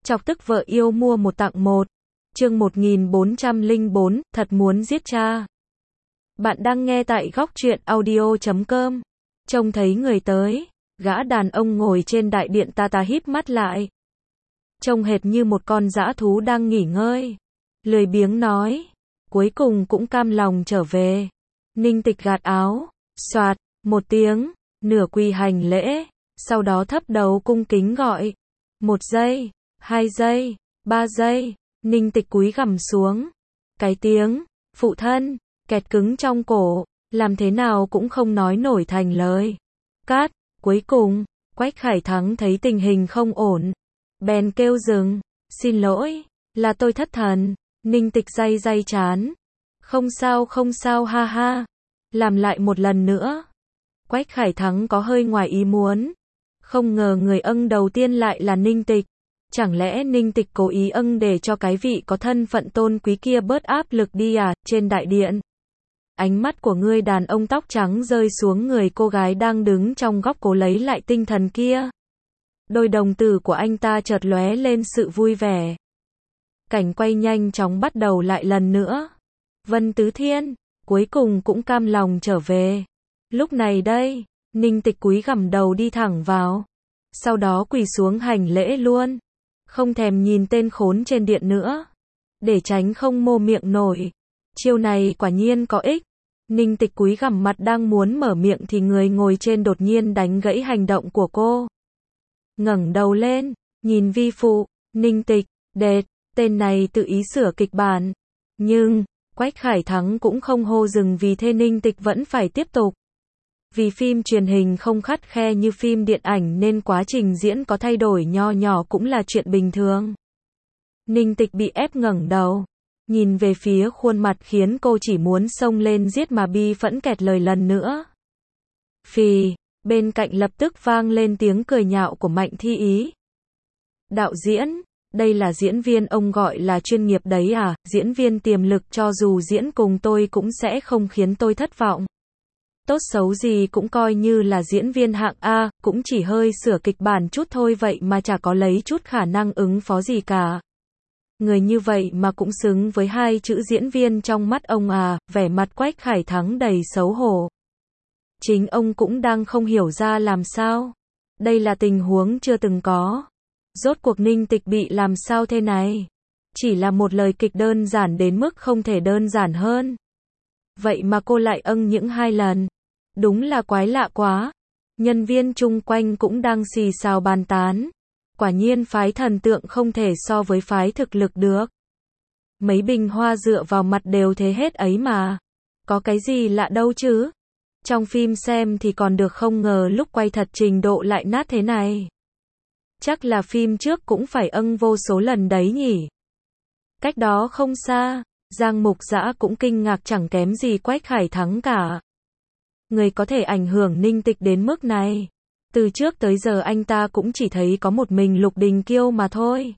Chọc tức vợ yêu mua một tặng một. Chương 1404, thật muốn giết cha. Bạn đang nghe tại góc truyện audio.com. Trông thấy người tới, gã đàn ông ngồi trên đại điện ta híp mắt lại. Trông hệt như một con dã thú đang nghỉ ngơi. Lười biếng nói, cuối cùng cũng cam lòng trở về. Ninh Tịch gạt áo, xoạt, một tiếng, nửa quỳ hành lễ, sau đó thấp đầu cung kính gọi. 1 giây, 2 giây, 3 giây, Ninh Tịch cúi gằm xuống. Cái tiếng, phụ thân, kẹt cứng trong cổ, làm thế nào cũng không nói nổi thành lời. Cát, cuối cùng, Quách Khải Thắng thấy tình hình không ổn. Bèn kêu dừng, xin lỗi, là tôi thất thần. Ninh Tịch day day chán. Không sao ha ha. Làm lại một lần nữa. Quách Khải Thắng có hơi ngoài ý muốn. Không ngờ người âng đầu tiên lại là Ninh Tịch. Chẳng lẽ Ninh Tịch cố ý âng để cho cái vị có thân phận tôn quý kia bớt áp lực đi à? Trên đại điện, ánh mắt của người đàn ông tóc trắng rơi xuống người cô gái đang đứng trong góc cố lấy lại tinh thần kia. Đôi đồng tử của anh ta chợt lóe lên sự vui vẻ. Cảnh quay nhanh chóng bắt đầu lại lần nữa. Vân Tứ Thiên, cuối cùng cũng cam lòng trở về. Lúc này đây, Ninh Tịch cúi gằm đầu đi thẳng vào. Sau đó quỳ xuống hành lễ luôn. Không thèm nhìn tên khốn trên điện nữa. Để tránh không mô miệng nổi. Chiêu này quả nhiên có ích. Ninh Tịch cúi gằm mặt đang muốn mở miệng thì người ngồi trên đột nhiên đánh gãy hành động của cô. Ngẩng đầu lên, nhìn vi phụ, Ninh Tịch, đệt, tên này tự ý sửa kịch bản. Nhưng, Quách Khải Thắng cũng không hô dừng vì thế Ninh Tịch vẫn phải tiếp tục. Vì phim truyền hình không khắt khe như phim điện ảnh nên quá trình diễn có thay đổi nho nhỏ cũng là chuyện bình thường. Ninh Tịch bị ép ngẩng đầu, nhìn về phía khuôn mặt khiến cô chỉ muốn xông lên giết mà bi phẫn kẹt lời lần nữa. Phì, bên cạnh lập tức vang lên tiếng cười nhạo của Mạnh Thi Ý. Đạo diễn, đây là diễn viên ông gọi là chuyên nghiệp đấy à? Diễn viên tiềm lực cho dù diễn cùng tôi cũng sẽ không khiến tôi thất vọng. Tốt xấu gì cũng coi như là diễn viên hạng A, cũng chỉ hơi sửa kịch bản chút thôi vậy mà chả có lấy chút khả năng ứng phó gì cả. Người như vậy mà cũng xứng với hai chữ diễn viên trong mắt ông à? Vẻ mặt Quách Khải Thắng đầy xấu hổ. Chính ông cũng đang không hiểu ra làm sao. Đây là tình huống chưa từng có. Rốt cuộc Ninh Tịch bị làm sao thế này? Chỉ là một lời kịch đơn giản đến mức không thể đơn giản hơn. Vậy mà cô lại âng những 2 lần. Đúng là quái lạ quá. Nhân viên chung quanh cũng đang xì xào bàn tán. Quả nhiên phái thần tượng không thể so với phái thực lực được. Mấy bình hoa dựa vào mặt đều thế hết ấy mà. Có cái gì lạ đâu chứ. Trong phim xem thì còn được, không ngờ lúc quay thật trình độ lại nát thế này. Chắc là phim trước cũng phải âng vô số lần đấy nhỉ. Cách đó không xa, Giang Mục Dã cũng kinh ngạc chẳng kém gì Quách Khải Thắng cả. Người có thể ảnh hưởng Ninh Tịch đến mức này. Từ trước tới giờ anh ta cũng chỉ thấy có một mình Lục Đình Kiêu mà thôi.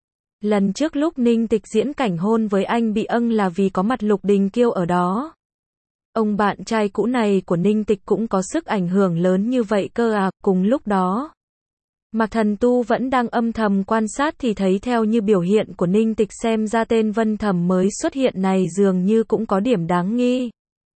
Lần trước lúc Ninh Tịch diễn cảnh hôn với anh bị âng là vì có mặt Lục Đình Kiêu ở đó. Ông bạn trai cũ này của Ninh Tịch cũng có sức ảnh hưởng lớn như vậy cơ à? Cùng lúc đó, Mạc Thần Tu vẫn đang âm thầm quan sát thì thấy theo như biểu hiện của Ninh Tịch xem ra tên Vân Thầm mới xuất hiện này dường như cũng có điểm đáng nghi.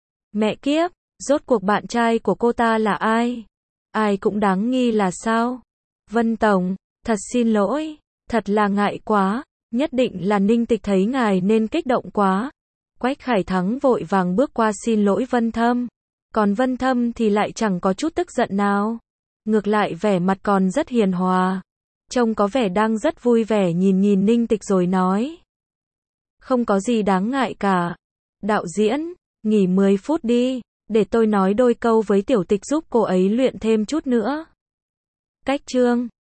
Mẹ kiếp, rốt cuộc bạn trai của cô ta là ai? Ai cũng đáng nghi là sao? Vân Tổng, thật xin lỗi, thật là ngại quá, nhất định là Ninh Tịch thấy ngài nên kích động quá. Quách Khải Thắng vội vàng bước qua xin lỗi Vân Thâm. Còn Vân Thâm thì lại chẳng có chút tức giận nào. Ngược lại vẻ mặt còn rất hiền hòa. Trông có vẻ đang rất vui vẻ nhìn Ninh Tịch rồi nói. Không có gì đáng ngại cả. Đạo diễn, nghỉ 10 phút đi, để tôi nói đôi câu với Tiểu Tịch giúp cô ấy luyện thêm chút nữa. Cách chương